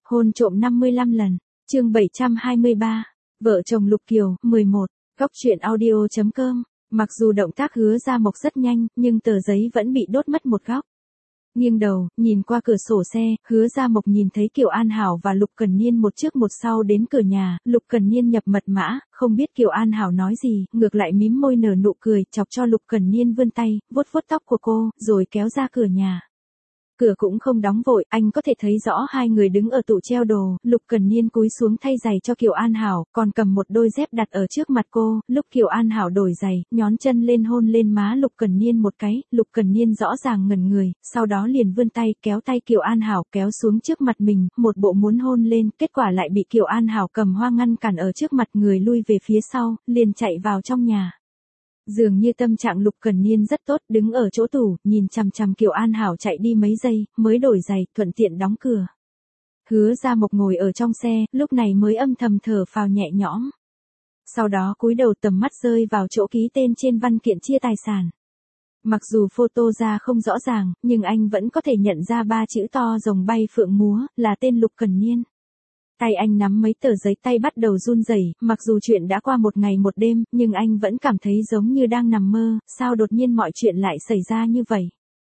Hôn trộm 55 lần. Chương 723. Vợ chồng Lục Kiều, 11. Góc truyện audio.com. Mặc dù động tác Hứa Gia Mộc rất nhanh, nhưng tờ giấy vẫn bị đốt mất một góc. Nghiêng đầu, nhìn qua cửa sổ xe, Hứa Gia Mộc nhìn thấy Kiều An Hảo và Lục Cần Niên một trước một sau đến cửa nhà, Lục Cần Niên nhập mật mã, không biết Kiều An Hảo nói gì, ngược lại mím môi nở nụ cười, chọc cho Lục Cần Niên vươn tay, vuốt vuốt tóc của cô, rồi kéo ra cửa nhà. Cửa cũng không đóng vội, anh có thể thấy rõ hai người đứng ở tủ treo đồ, Lục Cần Niên cúi xuống thay giày cho Kiều An Hảo, còn cầm một đôi dép đặt ở trước mặt cô, lúc Kiều An Hảo đổi giày, nhón chân lên hôn lên má Lục Cần Niên một cái, Lục Cần Niên rõ ràng ngẩn người, sau đó liền vươn tay, kéo tay Kiều An Hảo, kéo xuống trước mặt mình, một bộ muốn hôn lên, kết quả lại bị Kiều An Hảo cầm hoa ngăn cản ở trước mặt người lui về phía sau, liền chạy vào trong nhà. Dường như tâm trạng Lục Cần Niên rất tốt, đứng ở chỗ tủ, nhìn chằm chằm Kiều An Hảo chạy đi mấy giây, mới đổi giày, thuận tiện đóng cửa. Hứa Gia Mộc ngồi ở trong xe, lúc này mới âm thầm thở phào nhẹ nhõm. Sau đó cúi đầu tầm mắt rơi vào chỗ ký tên trên văn kiện chia tài sản. Mặc dù photo ra không rõ ràng, nhưng anh vẫn có thể nhận ra ba chữ to rồng bay phượng múa, là tên Lục Cần Niên. Tay anh nắm mấy tờ giấy tay bắt đầu run rẩy, mặc dù chuyện đã qua một ngày một đêm, nhưng anh vẫn cảm thấy giống như đang nằm mơ, sao đột nhiên mọi chuyện lại xảy ra như vậy.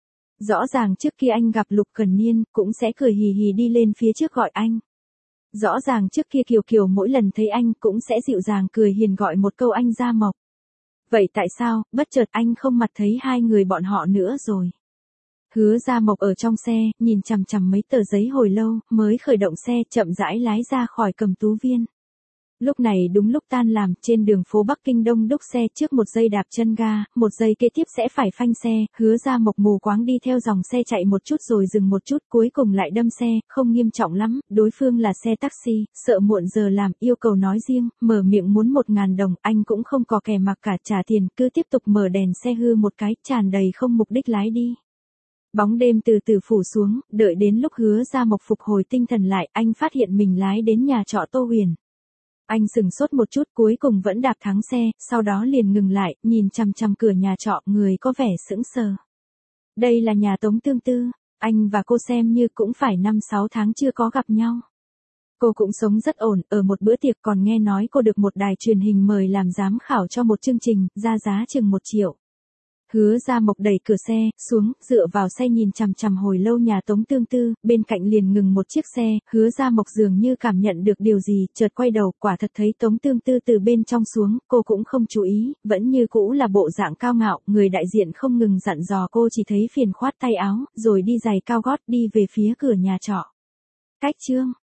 Rõ ràng trước khi anh gặp Lục Cần Niên, cũng sẽ cười hì hì đi lên phía trước gọi anh. Rõ ràng trước kia Kiều Kiều mỗi lần thấy anh cũng sẽ dịu dàng cười hiền gọi một câu anh Gia Mộc. Vậy tại sao, bất chợt anh không mặt thấy hai người bọn họ nữa rồi? Hứa Gia Mộc ở trong xe, nhìn chằm chằm mấy tờ giấy hồi lâu, mới khởi động xe chậm rãi lái ra khỏi Cẩm Tú Viên. Lúc này đúng lúc tan làm, trên đường phố Bắc Kinh đông đúc xe, trước một giây đạp chân ga, một giây kế tiếp sẽ phải phanh xe, Hứa Gia Mộc mù quáng đi theo dòng xe chạy một chút rồi dừng một chút, cuối cùng lại đâm xe, không nghiêm trọng lắm, đối phương là xe taxi, sợ muộn giờ làm, yêu cầu nói riêng, mở miệng muốn 1.000 đồng, anh cũng không có kè mặc cả trả tiền, cứ tiếp tục mở đèn xe hư một cái, tràn đầy không mục đích lái đi. Bóng đêm từ từ phủ xuống, đợi đến lúc Hứa Gia Mộc phục hồi tinh thần lại, anh phát hiện mình lái đến nhà trọ Tô Huyền. Anh sừng sốt một chút, cuối cùng vẫn đạp thắng xe, sau đó liền ngừng lại, nhìn chằm chằm cửa nhà trọ, người có vẻ sững sờ. Đây là nhà Tống Tương Tư, anh và cô xem như cũng phải 5-6 tháng chưa có gặp nhau. Cô cũng sống rất ổn, ở một bữa tiệc còn nghe nói cô được một đài truyền hình mời làm giám khảo cho một chương trình, ra giá chừng 1 triệu. Hứa Gia Mộc đẩy cửa xe xuống, dựa vào xe nhìn chằm chằm hồi lâu nhà Tống Tương Tư, bên cạnh liền ngừng một chiếc xe, Hứa Gia Mộc dường như cảm nhận được điều gì, chợt quay đầu, quả thật thấy Tống Tương Tư từ bên trong xuống, cô cũng không chú ý, vẫn như cũ là bộ dạng cao ngạo, người đại diện không ngừng dặn dò cô chỉ thấy phiền khoát tay áo, rồi đi giày cao gót đi về phía cửa nhà trọ. Cách chương